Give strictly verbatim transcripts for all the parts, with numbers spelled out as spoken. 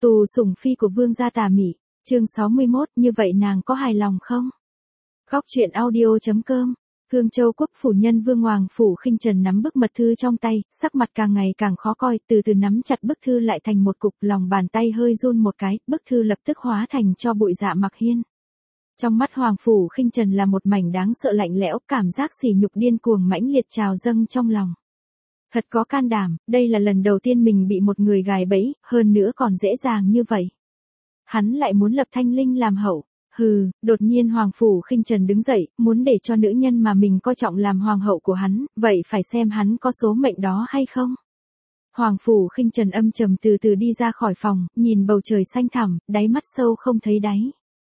Tù sủng phi của vương gia Tà Mị, chương sáu mươi mốt, như vậy nàng có hài lòng không? Góc truyện audio.com. Cương Châu quốc phủ nhân vương Hoàng Phủ Khinh Trần nắm bức mật thư trong tay, sắc mặt càng ngày càng khó coi, từ từ nắm chặt bức thư lại thành một cục, lòng bàn tay hơi run một cái, bức thư lập tức hóa thành cho bụi Dạ Mặc Hiên. Trong mắt Hoàng Phủ Khinh Trần là một mảnh đáng sợ lạnh lẽo, cảm giác sỉ nhục điên cuồng mãnh liệt trào dâng trong lòng. Thật có can đảm, đây là lần đầu tiên mình bị một người gài bẫy, hơn nữa còn dễ dàng như vậy. Hắn lại muốn lập Thanh Linh làm hậu. Hừ, đột nhiên Hoàng Phủ Khinh Trần đứng dậy, muốn để cho nữ nhân mà mình coi trọng làm hoàng hậu của hắn, vậy phải xem hắn có số mệnh đó hay không. Hoàng Phủ Khinh Trần âm trầm từ từ đi ra khỏi phòng, nhìn bầu trời xanh thẳm, đáy mắt sâu không thấy đáy.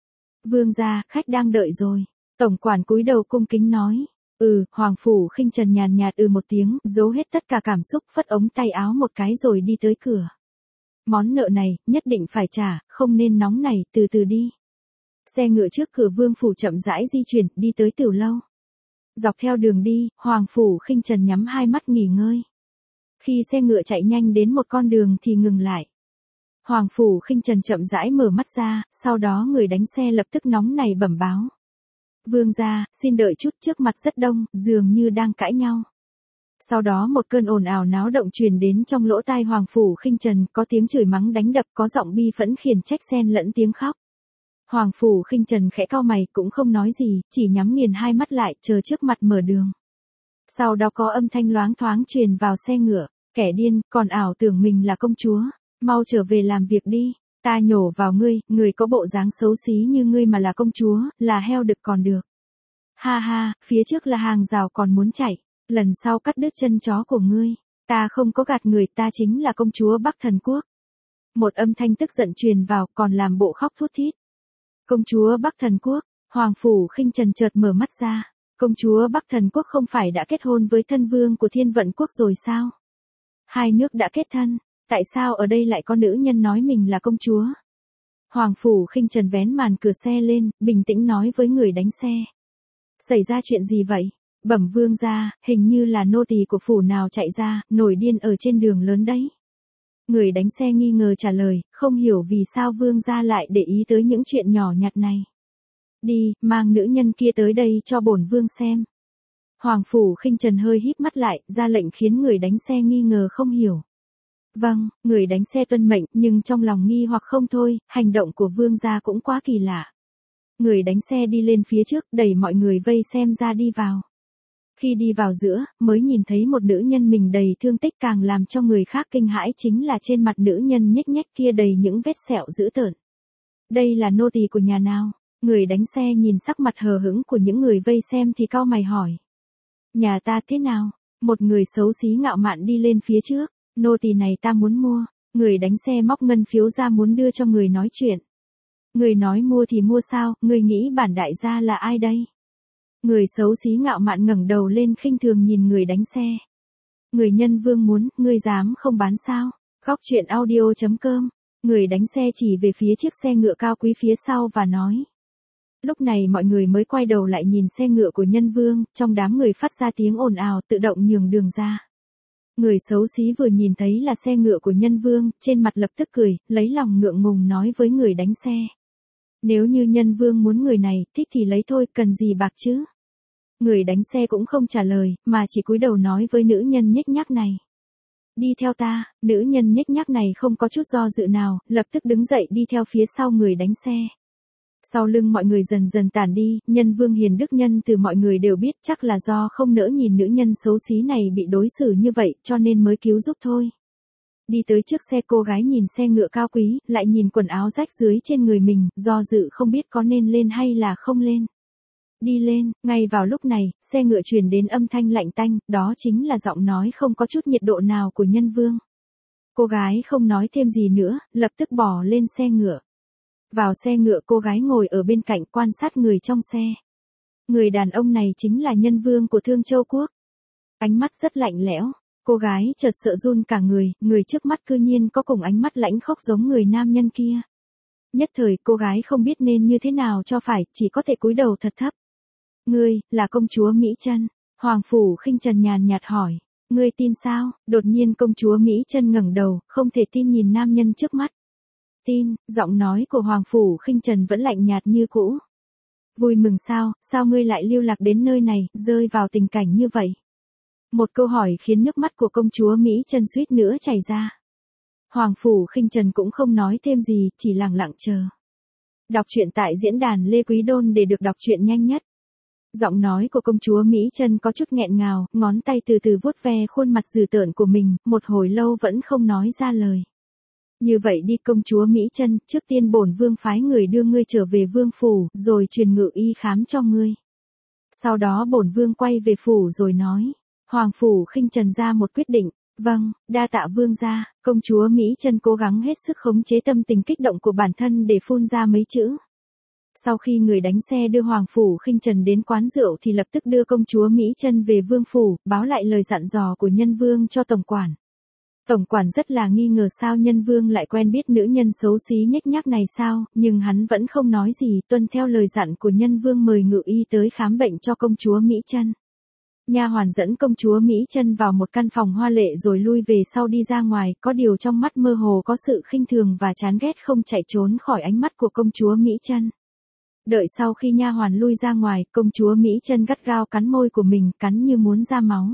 Vương gia, khách đang đợi rồi. Tổng quản cúi đầu cung kính nói. Ừ, Hoàng Phủ Khinh Trần nhàn nhạt ừ một tiếng, giấu hết tất cả cảm xúc, phất ống tay áo một cái rồi đi tới cửa. Món nợ này, nhất định phải trả, không nên nóng này, từ từ đi. Xe ngựa trước cửa vương phủ chậm rãi di chuyển, đi tới tiểu lâu. Dọc theo đường đi, Hoàng Phủ Khinh Trần nhắm hai mắt nghỉ ngơi. Khi xe ngựa chạy nhanh đến một con đường thì ngừng lại. Hoàng Phủ Khinh Trần chậm rãi mở mắt ra, sau đó người đánh xe lập tức nóng nảy bẩm báo. Vương gia, xin đợi chút, trước mặt rất đông, dường như đang cãi nhau. Sau đó một cơn ồn ào náo động truyền đến trong lỗ tai Hoàng Phủ Khinh Trần, có tiếng chửi mắng đánh đập, có giọng bi phẫn khiển trách xen lẫn tiếng khóc. Hoàng Phủ Khinh Trần khẽ cau mày, cũng không nói gì, chỉ nhắm nghiền hai mắt lại, chờ trước mặt mở đường. Sau đó có âm thanh loáng thoáng truyền vào xe ngựa, kẻ điên, còn ảo tưởng mình là công chúa, mau trở về làm việc đi, ta nhổ vào ngươi, người có bộ dáng xấu xí như ngươi mà là công chúa, là heo đực còn được. Ha ha, phía trước là hàng rào còn muốn chạy, lần sau cắt đứt chân chó của ngươi, ta không có gạt người, ta chính là công chúa Bắc Thần Quốc. Một âm thanh tức giận truyền vào, còn làm bộ khóc thút thít. Công chúa Bắc Thần Quốc, Hoàng Phủ Khinh Trần chợt mở mắt ra, công chúa Bắc Thần Quốc không phải đã kết hôn với thân vương của Thiên Vận Quốc rồi sao? Hai nước đã kết thân, tại sao ở đây lại có nữ nhân nói mình là công chúa? Hoàng Phủ Khinh Trần vén màn cửa xe lên, bình tĩnh nói với người đánh xe. Xảy ra chuyện gì vậy? Bẩm vương gia, hình như là nô tỳ của phủ nào chạy ra, nổi điên ở trên đường lớn đấy. Người đánh xe nghi ngờ trả lời, không hiểu vì sao vương gia lại để ý tới những chuyện nhỏ nhặt này. Đi, mang nữ nhân kia tới đây cho bổn vương xem. Hoàng Phủ Khinh Trần hơi híp mắt lại, ra lệnh khiến người đánh xe nghi ngờ không hiểu. Vâng, người đánh xe tuân mệnh, nhưng trong lòng nghi hoặc không thôi, hành động của vương gia cũng quá kỳ lạ. Người đánh xe đi lên phía trước, đẩy mọi người vây xem ra đi vào. Khi đi vào giữa, mới nhìn thấy một nữ nhân mình đầy thương tích, càng làm cho người khác kinh hãi chính là trên mặt nữ nhân nhếch nhếch kia đầy những vết sẹo dữ tợn. Đây là nô tỳ của nhà nào? Người đánh xe nhìn sắc mặt hờ hững của những người vây xem thì cau mày hỏi. Nhà ta thế nào? Một người xấu xí ngạo mạn đi lên phía trước. Nô tỳ này ta muốn mua. Người đánh xe móc ngân phiếu ra muốn đưa cho người nói chuyện. Người nói mua thì mua sao, người nghĩ bản đại gia là ai đây? Người xấu xí ngạo mạn ngẩng đầu lên khinh thường nhìn người đánh xe. Người nhân vương muốn, ngươi dám không bán sao? Góc truyện audio.com. Người đánh xe chỉ về phía chiếc xe ngựa cao quý phía sau và nói. Lúc này mọi người mới quay đầu lại nhìn xe ngựa của nhân vương, trong đám người phát ra tiếng ồn ào tự động nhường đường ra. Người xấu xí vừa nhìn thấy là xe ngựa của nhân vương, trên mặt lập tức cười, lấy lòng ngượng ngùng nói với người đánh xe. Nếu như nhân vương muốn người này, thích thì lấy thôi, cần gì bạc chứ? Người đánh xe cũng không trả lời, mà chỉ cúi đầu nói với nữ nhân nhếch nhác này. Đi theo ta, nữ nhân nhếch nhác này không có chút do dự nào, lập tức đứng dậy đi theo phía sau người đánh xe. Sau lưng mọi người dần dần tản đi, nhân vương hiền đức nhân từ mọi người đều biết chắc là do không nỡ nhìn nữ nhân xấu xí này bị đối xử như vậy cho nên mới cứu giúp thôi. Đi tới trước xe cô gái nhìn xe ngựa cao quý, lại nhìn quần áo rách rưới trên người mình, do dự không biết có nên lên hay là không lên. Đi lên, ngay vào lúc này, xe ngựa truyền đến âm thanh lạnh tanh, đó chính là giọng nói không có chút nhiệt độ nào của nhân vương. Cô gái không nói thêm gì nữa, lập tức bỏ lên xe ngựa. Vào xe ngựa cô gái ngồi ở bên cạnh quan sát người trong xe. Người đàn ông này chính là nhân vương của Thương Châu Quốc. Ánh mắt rất lạnh lẽo, cô gái chợt sợ run cả người, người trước mắt cư nhiên có cùng ánh mắt lãnh khốc giống người nam nhân kia. Nhất thời cô gái không biết nên như thế nào cho phải, chỉ có thể cúi đầu thật thấp. Ngươi, là công chúa Mỹ Chân. Hoàng Phủ Khinh Trần nhàn nhạt hỏi. Ngươi tin sao? Đột nhiên công chúa Mỹ Chân ngẩng đầu, không thể tin nhìn nam nhân trước mắt. tin, giọng nói của Hoàng Phủ Khinh Trần vẫn lạnh nhạt như cũ. Vui mừng sao, sao ngươi lại lưu lạc đến nơi này, rơi vào tình cảnh như vậy? Một câu hỏi khiến nước mắt của công chúa Mỹ Chân suýt nữa chảy ra. Hoàng Phủ Khinh Trần cũng không nói thêm gì, chỉ lặng lặng chờ. Đọc truyện tại diễn đàn Lê Quý Đôn để được đọc truyện nhanh nhất. Giọng nói của công chúa Mỹ Chân có chút nghẹn ngào, ngón tay từ từ vuốt ve khuôn mặt dữ tợn của mình, một hồi lâu vẫn không nói ra lời. Như vậy đi công chúa Mỹ Chân, trước tiên bổn vương phái người đưa ngươi trở về vương phủ, rồi truyền ngự y khám cho ngươi. Sau đó bổn vương quay về phủ rồi nói. Hoàng Phủ Khinh Trần ra một quyết định. Vâng, đa tạ vương gia. Công chúa Mỹ Chân cố gắng hết sức khống chế tâm tình kích động của bản thân để phun ra mấy chữ. Sau khi người đánh xe đưa Hoàng Phủ Khinh Trần đến quán rượu thì lập tức đưa công chúa Mỹ Chân về vương phủ, báo lại lời dặn dò của nhân vương cho tổng quản. Tổng quản rất là nghi ngờ sao nhân vương lại quen biết nữ nhân xấu xí nhếch nhác này sao, nhưng hắn vẫn không nói gì, tuân theo lời dặn của nhân vương mời ngự y tới khám bệnh cho công chúa Mỹ Chân. Nha hoàn dẫn công chúa Mỹ Chân vào một căn phòng hoa lệ rồi lui về sau đi ra ngoài, có điều trong mắt mơ hồ có sự khinh thường và chán ghét không chạy trốn khỏi ánh mắt của công chúa Mỹ Chân. Đợi sau khi nha hoàn lui ra ngoài, công chúa Mỹ Chân gắt gao cắn môi của mình, cắn như muốn ra máu.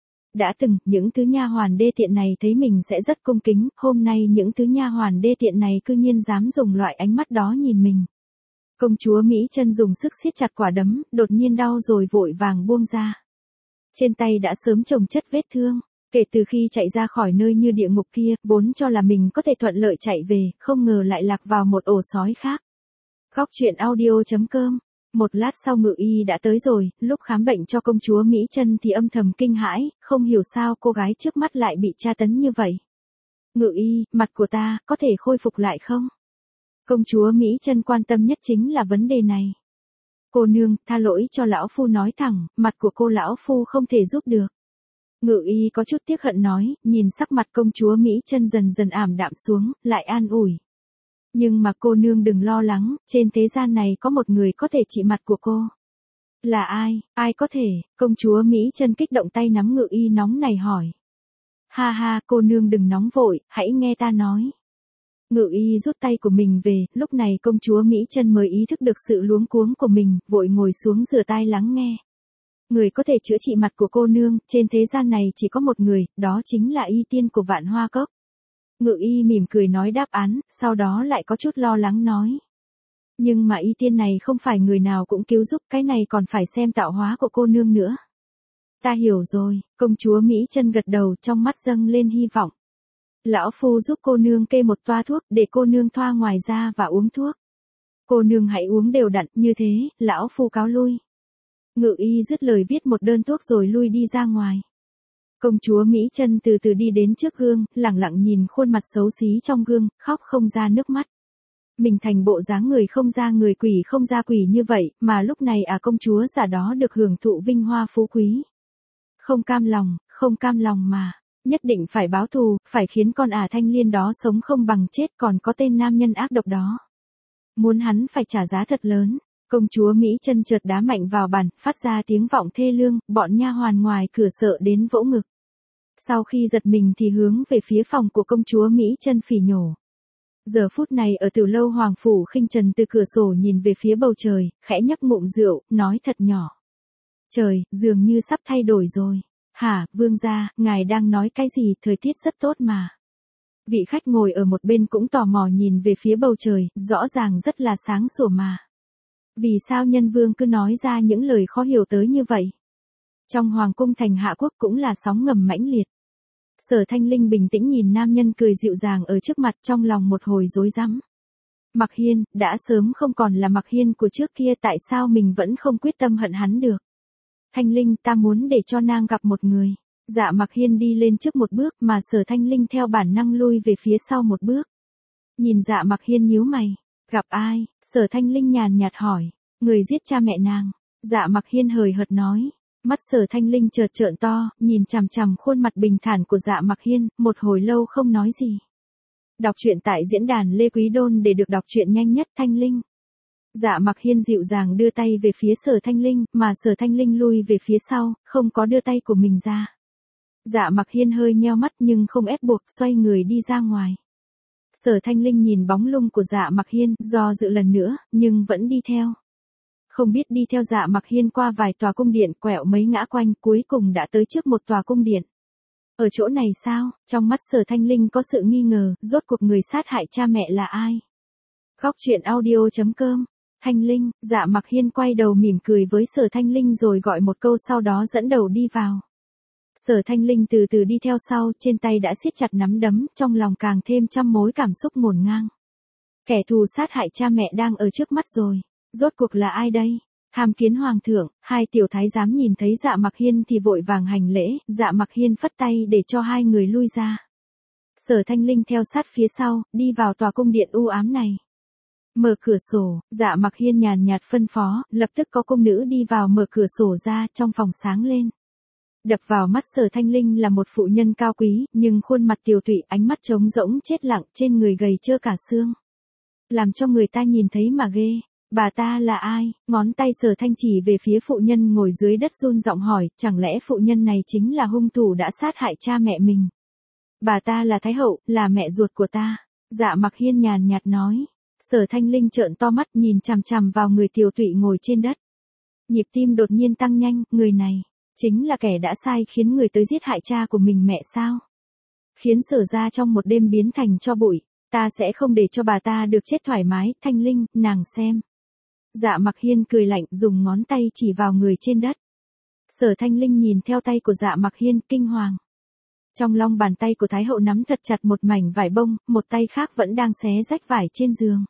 Đã từng, những thứ nha hoàn đê tiện này thấy mình sẽ rất cung kính, hôm nay những thứ nha hoàn đê tiện này cư nhiên dám dùng loại ánh mắt đó nhìn mình. Công chúa Mỹ Chân dùng sức siết chặt quả đấm, đột nhiên đau rồi vội vàng buông ra. Trên tay đã sớm chồng chất vết thương, kể từ khi chạy ra khỏi nơi như địa ngục kia, vốn cho là mình có thể thuận lợi chạy về, không ngờ lại lạc vào một ổ sói khác. Góc truyện audio chấm com. Một lát sau ngự y đã tới rồi, lúc khám bệnh cho công chúa Mỹ Chân thì âm thầm kinh hãi, không hiểu sao cô gái trước mắt lại bị tra tấn như vậy. Ngự y, mặt của ta, có thể khôi phục lại không? Công chúa Mỹ Chân quan tâm nhất chính là vấn đề này. Cô nương, tha lỗi cho lão phu nói thẳng, mặt của cô lão phu không thể giúp được. Ngự y có chút tiếc hận nói, nhìn sắc mặt công chúa Mỹ Chân dần dần ảm đạm xuống, lại an ủi. Nhưng mà cô nương đừng lo lắng, trên thế gian này có một người có thể trị mặt của cô. Là ai, ai có thể, công chúa Mỹ Chân kích động tay nắm ngự y nóng này hỏi. Ha ha, cô nương đừng nóng vội, hãy nghe ta nói. Ngự y rút tay của mình về, lúc này công chúa Mỹ Chân mới ý thức được sự luống cuống của mình, vội ngồi xuống rửa tai lắng nghe. Người có thể chữa trị mặt của cô nương, trên thế gian này chỉ có một người, đó chính là y tiên của Vạn Hoa Cốc. Ngự y mỉm cười nói đáp án, sau đó lại có chút lo lắng nói. Nhưng mà y tiên này không phải người nào cũng cứu giúp, cái này còn phải xem tạo hóa của cô nương nữa. Ta hiểu rồi, công chúa Mỹ Chân gật đầu, trong mắt dâng lên hy vọng. Lão phu giúp cô nương kê một toa thuốc, để cô nương thoa ngoài da và uống thuốc. Cô nương hãy uống đều đặn, như thế, lão phu cáo lui. Ngự y dứt lời viết một đơn thuốc rồi lui đi ra ngoài. Công chúa Mỹ Chân từ từ đi đến trước gương, lẳng lặng nhìn khuôn mặt xấu xí trong gương, khóc không ra nước mắt. Mình thành bộ dáng người không ra người quỷ không ra quỷ như vậy, mà lúc này à công chúa giả đó được hưởng thụ vinh hoa phú quý. Không cam lòng, không cam lòng mà. Nhất định phải báo thù, phải khiến con ả Thanh Liên đó sống không bằng chết, còn có tên nam nhân ác độc đó. Muốn hắn phải trả giá thật lớn. Công chúa Mỹ Chân chợt đá mạnh vào bàn, phát ra tiếng vọng thê lương, bọn nha hoàn ngoài cửa sợ đến vỗ ngực. Sau khi giật mình thì hướng về phía phòng của công chúa Mỹ Chân phỉ nhổ. Giờ phút này ở Tiểu lâu Hoàng Phủ Khinh Trần từ cửa sổ nhìn về phía bầu trời, khẽ nhấp ngụm rượu, nói thật nhỏ. Trời, dường như sắp thay đổi rồi. Hả, vương gia, ngài đang nói cái gì, thời tiết rất tốt mà. Vị khách ngồi ở một bên cũng tò mò nhìn về phía bầu trời, rõ ràng rất là sáng sủa mà. Vì sao nhân vương cứ nói ra những lời khó hiểu tới như vậy? Trong hoàng cung thành Hạ Quốc cũng là sóng ngầm mãnh liệt. Sở Thanh Linh bình tĩnh nhìn nam nhân cười dịu dàng ở trước mặt, trong lòng một hồi rối rắm. Mặc Hiên, đã sớm không còn là Mặc Hiên của trước kia, tại sao mình vẫn không quyết tâm hận hắn được? Thanh Linh, ta muốn để cho nàng gặp một người. Dạ Mặc Hiên đi lên trước một bước mà Sở Thanh Linh theo bản năng lui về phía sau một bước. Nhìn Dạ Mặc Hiên nhíu mày. Gặp ai? Sở Thanh Linh nhàn nhạt hỏi. Người giết cha mẹ nàng. Dạ Mặc Hiên hời hợt nói. Mắt Sở Thanh Linh chợt trợn to, nhìn chằm chằm khuôn mặt bình thản của Dạ Mặc Hiên, một hồi lâu không nói gì. Đọc truyện tại diễn đàn Lê Quý Đôn để được đọc truyện nhanh nhất. Thanh Linh. Dạ Mặc Hiên dịu dàng đưa tay về phía Sở Thanh Linh, mà Sở Thanh Linh lui về phía sau, không có đưa tay của mình ra. Dạ Mặc Hiên hơi nheo mắt nhưng không ép buộc, xoay người đi ra ngoài. Sở Thanh Linh nhìn bóng lưng của Dạ Mặc Hiên, do dự lần nữa, nhưng vẫn đi theo. Không biết đi theo Dạ Mặc Hiên qua vài tòa cung điện, quẹo mấy ngã quanh, cuối cùng đã tới trước một tòa cung điện. Ở chỗ này sao? Trong mắt Sở Thanh Linh có sự nghi ngờ, rốt cuộc người sát hại cha mẹ là ai? Góc truyện audio chấm com. Thanh Linh, Dạ Mặc Hiên quay đầu mỉm cười với Sở Thanh Linh rồi gọi một câu, sau đó dẫn đầu đi vào. Sở Thanh Linh từ từ đi theo sau, trên tay đã siết chặt nắm đấm, trong lòng càng thêm trăm mối cảm xúc ngổn ngang. Kẻ thù sát hại cha mẹ đang ở trước mắt rồi. Rốt cuộc là ai đây? Tham kiến hoàng thượng, hai tiểu thái giám nhìn thấy Dạ Mặc Hiên thì vội vàng hành lễ, Dạ Mặc Hiên phất tay để cho hai người lui ra. Sở Thanh Linh theo sát phía sau, đi vào tòa cung điện u ám này. Mở cửa sổ, Dạ Mặc Hiên nhàn nhạt phân phó, lập tức có cung nữ đi vào mở cửa sổ ra, trong phòng sáng lên. Đập vào mắt Sở Thanh Linh là một phụ nhân cao quý, nhưng khuôn mặt tiều tụy, ánh mắt trống rỗng chết lặng, trên người gầy trơ cả xương. Làm cho người ta nhìn thấy mà ghê. Bà ta là ai? Ngón tay Sở Thanh chỉ về phía phụ nhân ngồi dưới đất run giọng hỏi, chẳng lẽ phụ nhân này chính là hung thủ đã sát hại cha mẹ mình? Bà ta là Thái Hậu, là mẹ ruột của ta. Dạ Mặc Hiên nhàn nhạt nói. Sở Thanh Linh trợn to mắt nhìn chằm chằm vào người tiều tụy ngồi trên đất. Nhịp tim đột nhiên tăng nhanh, người này, chính là kẻ đã sai khiến người tới giết hại cha của mình mẹ sao? Khiến Sở gia trong một đêm biến thành tro bụi, ta sẽ không để cho bà ta được chết thoải mái, Thanh Linh, nàng xem. Dạ Mặc Hiên cười lạnh, dùng ngón tay chỉ vào người trên đất. Sở Thanh Linh nhìn theo tay của Dạ Mặc Hiên, kinh hoàng. Trong lòng bàn tay của Thái Hậu nắm thật chặt một mảnh vải bông, một tay khác vẫn đang xé rách vải trên giường.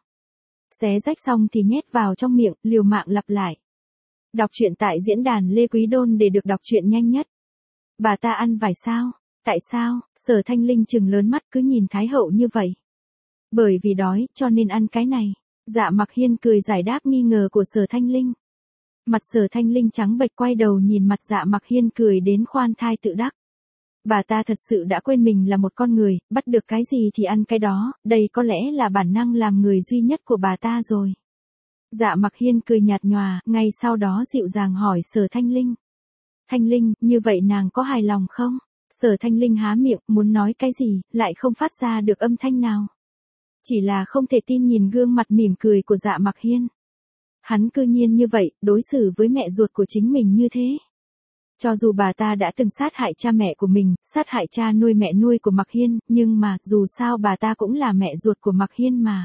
Xé rách xong thì nhét vào trong miệng, liều mạng lặp lại. Đọc truyện tại diễn đàn Lê Quý Đôn để được đọc truyện nhanh nhất. Bà ta ăn vải sao? Tại sao? Sở Thanh Linh trừng lớn mắt cứ nhìn Thái Hậu như vậy. Bởi vì đói, cho nên ăn cái này. Dạ Mặc Hiên cười giải đáp nghi ngờ của Sở Thanh Linh. Mặt Sở Thanh Linh trắng bệch, quay đầu nhìn mặt Dạ Mặc Hiên cười đến khoan thai tự đắc. Bà ta thật sự đã quên mình là một con người, bắt được cái gì thì ăn cái đó, đây có lẽ là bản năng làm người duy nhất của bà ta rồi. Dạ Mặc Hiên cười nhạt nhòa, ngay sau đó dịu dàng hỏi Sở Thanh Linh. Thanh Linh, như vậy nàng có hài lòng không? Sở Thanh Linh há miệng, muốn nói cái gì, lại không phát ra được âm thanh nào. Chỉ là không thể tin nhìn gương mặt mỉm cười của Dạ Mặc Hiên. Hắn cư nhiên như vậy, đối xử với mẹ ruột của chính mình như thế. Cho dù bà ta đã từng sát hại cha mẹ của mình, sát hại cha nuôi mẹ nuôi của Mặc Hiên, nhưng mà, dù sao bà ta cũng là mẹ ruột của Mặc Hiên mà.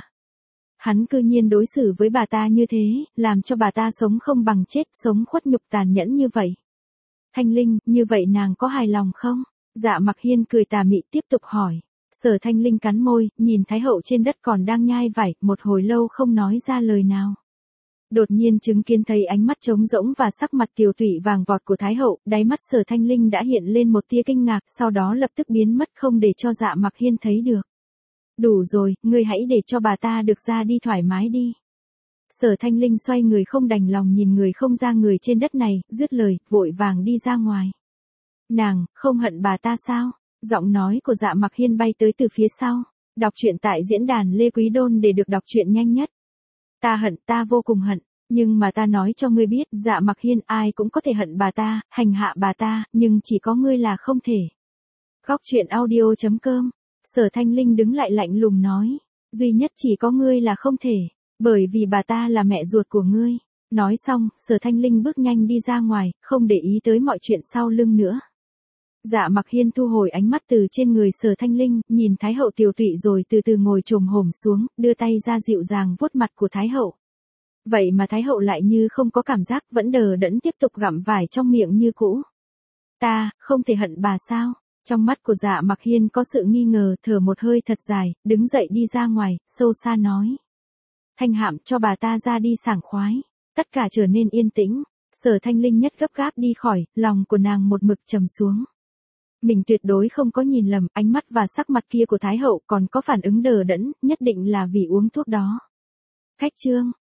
Hắn cư nhiên đối xử với bà ta như thế, làm cho bà ta sống không bằng chết, sống khuất nhục tàn nhẫn như vậy. Thanh Linh, như vậy nàng có hài lòng không? Dạ Mặc Hiên cười tà mị tiếp tục hỏi. Sở Thanh Linh cắn môi, nhìn Thái Hậu trên đất còn đang nhai vải, một hồi lâu không nói ra lời nào. Đột nhiên chứng kiến thấy ánh mắt trống rỗng và sắc mặt tiều tụy vàng vọt của Thái Hậu, đáy mắt Sở Thanh Linh đã hiện lên một tia kinh ngạc, sau đó lập tức biến mất không để cho Dạ Mặc Hiên thấy được. Đủ rồi, ngươi hãy để cho bà ta được ra đi thoải mái đi. Sở Thanh Linh xoay người không đành lòng nhìn người không ra người trên đất này, dứt lời, vội vàng đi ra ngoài. Nàng, không hận bà ta sao? Giọng nói của Dạ Mặc Hiên bay tới từ phía sau. Đọc truyện tại diễn đàn Lê Quý Đôn để được đọc truyện nhanh nhất. Ta hận, ta vô cùng hận, nhưng mà ta nói cho ngươi biết, Dạ Mặc Hiên, ai cũng có thể hận bà ta, hành hạ bà ta, nhưng chỉ có ngươi là không thể. Góc truyện audio chấm com. Sở Thanh Linh đứng lại lạnh lùng nói, duy nhất chỉ có ngươi là không thể, bởi vì bà ta là mẹ ruột của ngươi. Nói xong, Sở Thanh Linh bước nhanh đi ra ngoài, không để ý tới mọi chuyện sau lưng nữa. Dạ Mặc Hiên thu hồi ánh mắt từ trên người Sở Thanh Linh, nhìn Thái Hậu tiều tụy rồi từ từ ngồi chồm hổm xuống, đưa tay ra dịu dàng vuốt mặt của Thái Hậu. Vậy mà Thái Hậu lại như không có cảm giác, vẫn đờ đẫn tiếp tục gặm vải trong miệng như cũ. Ta, không thể hận bà sao? Trong mắt của Dạ Mặc Hiên có sự nghi ngờ, thở một hơi thật dài, đứng dậy đi ra ngoài, sâu xa nói. Thanh Hạm, cho bà ta ra đi sảng khoái. Tất cả trở nên yên tĩnh. Sở Thanh Linh nhất gấp gáp đi khỏi, lòng của nàng một mực trầm xuống. Mình tuyệt đối không có nhìn lầm, ánh mắt và sắc mặt kia của Thái Hậu còn có phản ứng đờ đẫn, nhất định là vì uống thuốc đó. Khách trương,